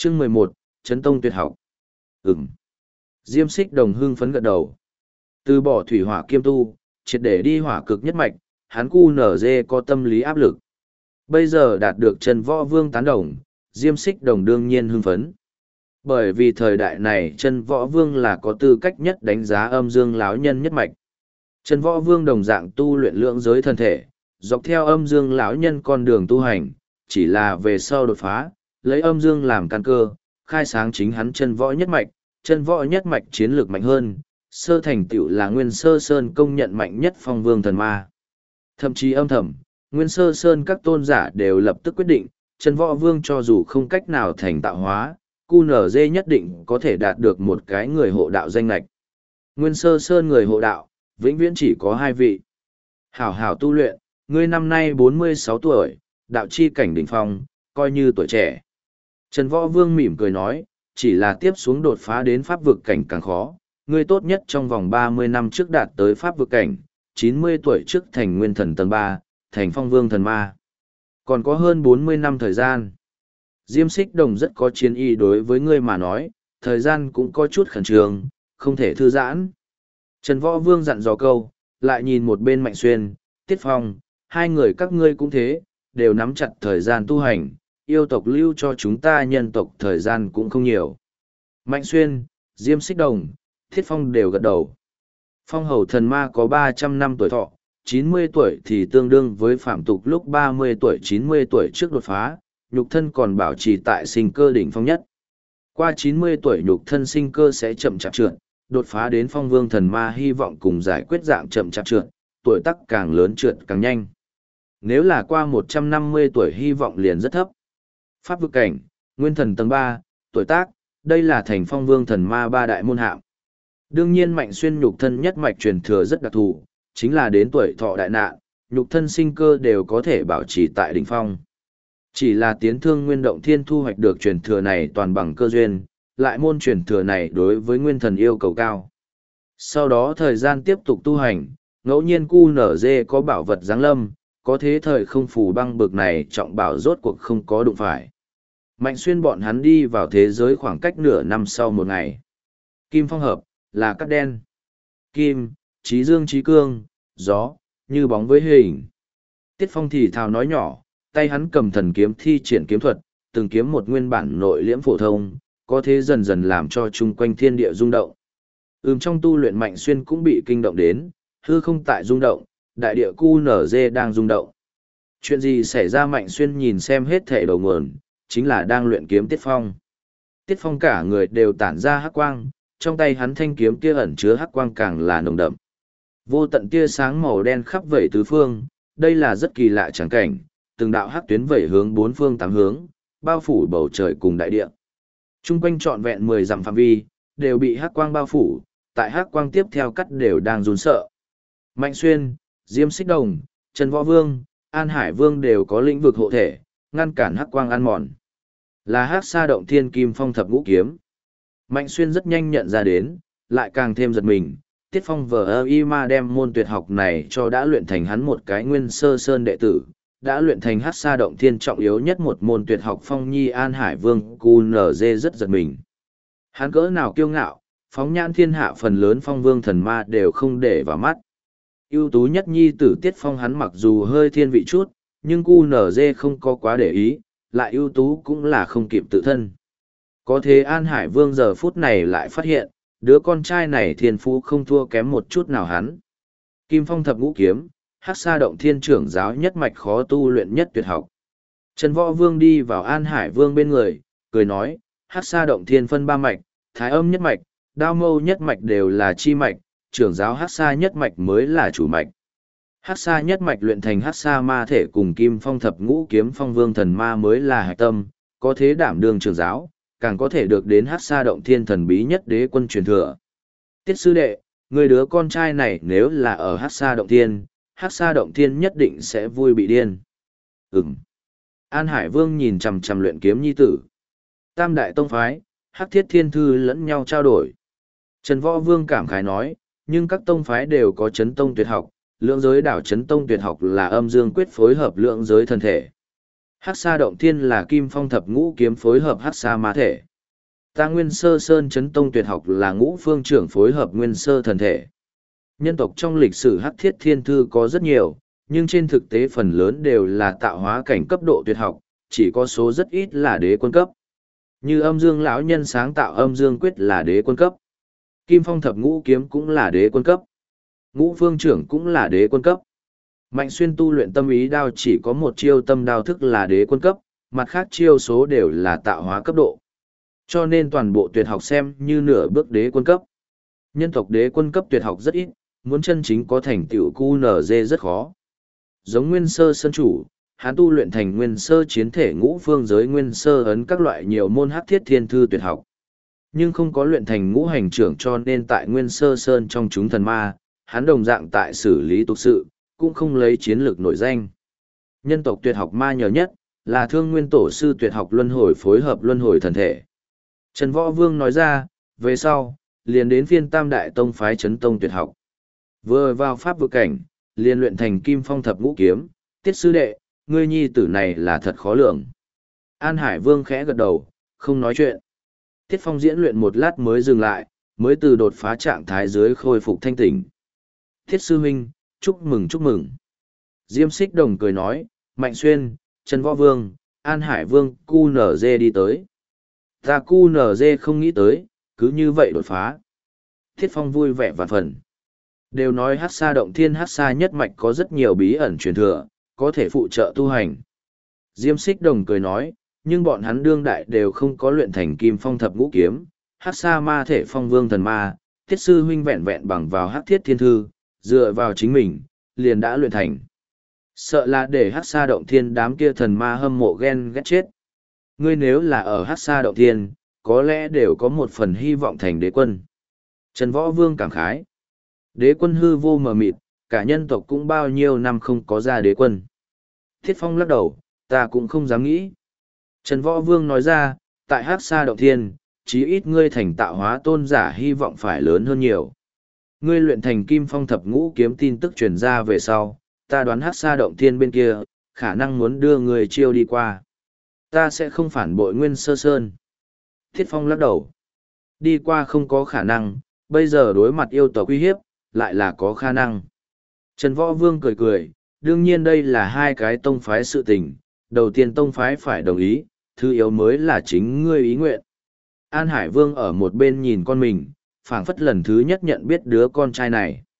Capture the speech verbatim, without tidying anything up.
Chương mười một, Chấn Tông tuyệt học. Ừm. Diêm Xích Đồng hưng phấn gật đầu. Từ bỏ thủy hỏa kiêm tu, triệt để đi hỏa cực nhất mạch, hắn cu nở dê có tâm lý áp lực. Bây giờ đạt được Trần Võ Vương tán đồng, Diêm Xích Đồng đương nhiên hưng phấn. Bởi vì thời đại này Trần Võ Vương là có tư cách nhất đánh giá âm dương lão nhân nhất mạch. Trần Võ Vương đồng dạng tu luyện lượng giới thân thể, dọc theo âm dương lão nhân con đường tu hành, chỉ là về sau đột phá, lấy âm dương làm căn cơ, khai sáng chính hắn chân võ nhất mạch, chân võ nhất mạch chiến lược mạnh hơn, sơ thành tựu là Nguyên Sơ Sơn công nhận mạnh nhất phong vương thần ma. Thậm chí âm thầm, Nguyên Sơ Sơn các tôn giả đều lập tức quyết định, chân võ vương cho dù không cách nào thành tạo hóa, cu nở dê nhất định có thể đạt được một cái người hộ đạo danh lạch. Nguyên Sơ Sơn người hộ đạo, vĩnh viễn chỉ có hai vị. Hảo hảo tu luyện, ngươi năm nay bốn mươi sáu tuổi, đạo chi cảnh đỉnh phong, coi như tuổi trẻ. Trần Võ Vương mỉm cười nói, chỉ là tiếp xuống đột phá đến pháp vực cảnh càng khó, ngươi tốt nhất trong vòng ba mươi năm trước đạt tới pháp vực cảnh, chín mươi tuổi trước thành nguyên thần tầng ba, thành phong vương thần ma. Còn có hơn bốn mươi năm thời gian. Diêm Xích Đồng rất có chiến ý đối với ngươi mà nói, thời gian cũng có chút khẩn trương, không thể thư giãn. Trần Võ Vương dặn dò câu, lại nhìn một bên Mạnh Xuyên, Tiết Phong, hai người các ngươi cũng thế, đều nắm chặt thời gian tu hành, yêu tộc lưu cho chúng ta nhân tộc thời gian cũng không nhiều. Mạnh Xuyên, Diêm Xích Đồng, Thiết Phong đều gật đầu. Phong hầu thần ma có ba trăm năm tuổi thọ, chín mươi tuổi thì tương đương với phạm tục lúc ba mươi tuổi chín mươi tuổi trước đột phá, nhục thân còn bảo trì tại sinh cơ đỉnh phong nhất. Qua chín mươi tuổi nhục thân sinh cơ sẽ chậm chạp trượt, đột phá đến phong vương thần ma hy vọng cùng giải quyết dạng chậm chạp trượt, tuổi tác càng lớn trượt càng nhanh. Nếu là qua một trăm năm mươi tuổi hy vọng liền rất thấp. Pháp vực cảnh, nguyên thần tầng ba, tuổi tác, đây là thành phong vương thần ma ba đại môn hạng. Đương nhiên Mạnh Xuyên nhục thân nhất mạch truyền thừa rất đặc thù, chính là đến tuổi thọ đại nạn, nhục thân sinh cơ đều có thể bảo trì tại đỉnh phong. Chỉ là tiến thương nguyên động thiên thu hoạch được truyền thừa này toàn bằng cơ duyên, lại môn truyền thừa này đối với nguyên thần yêu cầu cao. Sau đó thời gian tiếp tục tu hành, ngẫu nhiên cu nở dê có bảo vật giáng lâm, có thế thời không phù băng bực này trọng bảo rốt cuộc không có đụng phải. Mạnh Xuyên bọn hắn đi vào thế giới khoảng cách nửa năm sau một ngày. Kim phong hợp, là cắt đen. Kim, trí dương trí cương, gió, như bóng với hình. Tiết Phong thì thào nói nhỏ, tay hắn cầm thần kiếm thi triển kiếm thuật, từng kiếm một nguyên bản nội liễm phổ thông, có thế dần dần làm cho chung quanh thiên địa rung động. Ừm trong tu luyện Mạnh Xuyên cũng bị kinh động đến, hư không tại rung động, đại địa cu nở dê đang rung động. Chuyện gì xảy ra Mạnh Xuyên nhìn xem hết thể đầu nguồn, chính là đang luyện kiếm Tiết Phong. Tiết Phong cả người đều tản ra hắc quang, trong tay hắn thanh kiếm kia ẩn chứa hắc quang càng là nồng đậm. Vô tận tia sáng màu đen khắp vẩy tứ phương, đây là rất kỳ lạ trắng cảnh, từng đạo hắc tuyến vẩy hướng bốn phương tám hướng, bao phủ bầu trời cùng đại địa. Trung quanh trọn vẹn mười dặm phạm vi, đều bị hắc quang bao phủ, tại hắc quang tiếp theo cắt đều đang run sợ. Mạnh Xuyên, Diêm Xích Đồng, Trần Võ Vương, An Hải Vương đều có lĩnh vực hộ thể, ngăn cản hắc quang ăn mòn. Là hắc sa động thiên kim phong thập ngũ kiếm. Mạnh Xuyên rất nhanh nhận ra đến, lại càng thêm giật mình. Tiết Phong vờ ơ y ma đem môn tuyệt học này cho đã luyện thành hắn một cái Nguyên Sơ Sơn đệ tử, đã luyện thành hắc sa động thiên trọng yếu nhất một môn tuyệt học Phong Nhi. An Hải Vương cu nở dê rất giật mình. Hắn cỡ nào kiêu ngạo, phóng nhãn thiên hạ phần lớn phong vương thần ma đều không để vào mắt. Ưu tú nhất nhi tử Tiết Phong hắn mặc dù hơi thiên vị chút, nhưng cu nở dê không có quá để ý, lại ưu tú cũng là không kịp tự thân. Có thế An Hải Vương giờ phút này lại phát hiện, đứa con trai này thiên phú không thua kém một chút nào hắn. Kim phong thập ngũ kiếm, hắc sa động thiên trưởng giáo nhất mạch khó tu luyện nhất tuyệt học. Trần Võ Vương đi vào An Hải Vương bên người, cười nói, hắc sa động thiên phân ba mạch, thái âm nhất mạch, đao mâu nhất mạch đều là chi mạch, trưởng giáo hắc sa nhất mạch mới là chủ mạch. Hắc sa nhất mạch luyện thành hắc sa ma thể cùng kim phong thập ngũ kiếm phong vương thần ma mới là hạch tâm, có thế đảm đương trưởng giáo, càng có thể được đến hắc sa động thiên thần bí nhất đế quân truyền thừa. Tiết sư đệ, người đứa con trai này nếu là ở hắc sa động thiên, hắc sa động thiên nhất định sẽ vui bị điên. Ừm. An Hải Vương nhìn chằm chằm luyện kiếm nhi tử. Tam đại tông phái, hắc thiết thiên thư lẫn nhau trao đổi. Trần Võ Vương cảm khái nói, nhưng các tông phái đều có chấn tông tuyệt học, lượng giới đảo chấn tông tuyệt học là âm dương quyết phối hợp lượng giới thân thể. Hắc Sa Động Thiên là Kim Phong thập ngũ kiếm phối hợp Hắc Sa ma thể. Ta Nguyên Sơ Sơn Chấn Tông Tuyệt học là ngũ phương trưởng phối hợp Nguyên Sơ thần thể. Nhân tộc trong lịch sử Hắc Thiết Thiên Thư có rất nhiều, nhưng trên thực tế phần lớn đều là tạo hóa cảnh cấp độ tuyệt học, chỉ có số rất ít là đế quân cấp. Như Âm Dương lão nhân sáng tạo Âm Dương Quyết là đế quân cấp. Kim Phong thập ngũ kiếm cũng là đế quân cấp. Ngũ phương trưởng cũng là đế quân cấp. Mạnh Xuyên tu luyện tâm ý đao chỉ có một chiêu tâm đao thức là đế quân cấp, mặt khác chiêu số đều là tạo hóa cấp độ. Cho nên toàn bộ tuyệt học xem như nửa bước đế quân cấp. Nhân tộc đế quân cấp tuyệt học rất ít, muốn chân chính có thành tựu cu nở dê rất khó. Giống Nguyên Sơ Sơn Chủ, hắn tu luyện thành Nguyên Sơ chiến thể ngũ phương giới Nguyên Sơ ấn các loại nhiều môn hắc thiết thiên thư tuyệt học. Nhưng không có luyện thành ngũ hành trưởng cho nên tại Nguyên Sơ Sơn trong chúng thần ma, hắn đồng dạng tại xử lý tục sự, cũng không lấy chiến lược nổi danh. Nhân tộc tuyệt học ma nhờ nhất, là Thương Nguyên Tổ sư tuyệt học luân hồi phối hợp luân hồi thần thể. Trần Võ Vương nói ra, về sau, liền đến phiên Tam Đại Tông phái Chấn Tông tuyệt học. Vừa vào pháp vực cảnh, liền luyện thành Kim Phong thập ngũ kiếm, Tiết sư đệ, ngươi nhi tử này là thật khó lường. An Hải Vương khẽ gật đầu, không nói chuyện. Tiết Phong diễn luyện một lát mới dừng lại, mới từ đột phá trạng thái dưới khôi phục thanh tỉnh. Thiết sư huynh, chúc mừng chúc mừng. Diêm Xích Đồng cười nói, Mạnh Xuyên, Trần Võ Vương, An Hải Vương, cu nở dê đi tới. Ta cu nở dê không nghĩ tới, cứ như vậy đột phá. Thiết Phong vui vẻ vạn phần. Đều nói Hắc Sa Động Thiên Hắc Sa nhất mạch có rất nhiều bí ẩn truyền thừa, có thể phụ trợ tu hành. Diêm Xích Đồng cười nói, nhưng bọn hắn đương đại đều không có luyện thành Kim Phong thập ngũ kiếm, Hắc Sa ma thể phong vương thần ma, Tiết sư huynh vẹn vẹn bằng vào Hắc Thiết Thiên Thư, dựa vào chính mình, liền đã luyện thành. Sợ là để Hắc Sa Động Thiên đám kia thần ma hâm mộ ghen ghét chết. Ngươi nếu là ở Hắc Sa Động Thiên, có lẽ đều có một phần hy vọng thành đế quân. Trần Võ Vương cảm khái. Đế quân hư vô mờ mịt, cả nhân tộc cũng bao nhiêu năm không có ra đế quân. Thiết Phong lắc đầu, ta cũng không dám nghĩ. Trần Võ Vương nói ra, tại Hắc Sa Động Thiên, chí ít ngươi thành tạo hóa tôn giả hy vọng phải lớn hơn nhiều. Ngươi luyện thành Kim Phong thập ngũ kiếm tin tức truyền ra về sau, ta đoán Hắc Sa Động Thiên bên kia, khả năng muốn đưa người chiêu đi qua. Ta sẽ không phản bội Nguyên Sơ Sơn. Thiết Phong lắc đầu. Đi qua không có khả năng, bây giờ đối mặt yêu tộc uy hiếp, lại là có khả năng. Trần Võ Vương cười cười, đương nhiên đây là hai cái tông phái sự tình, đầu tiên tông phái phải đồng ý, thứ yếu mới là chính ngươi ý nguyện. An Hải Vương ở một bên nhìn con mình, phảng phất lần thứ nhất nhận biết đứa con trai này.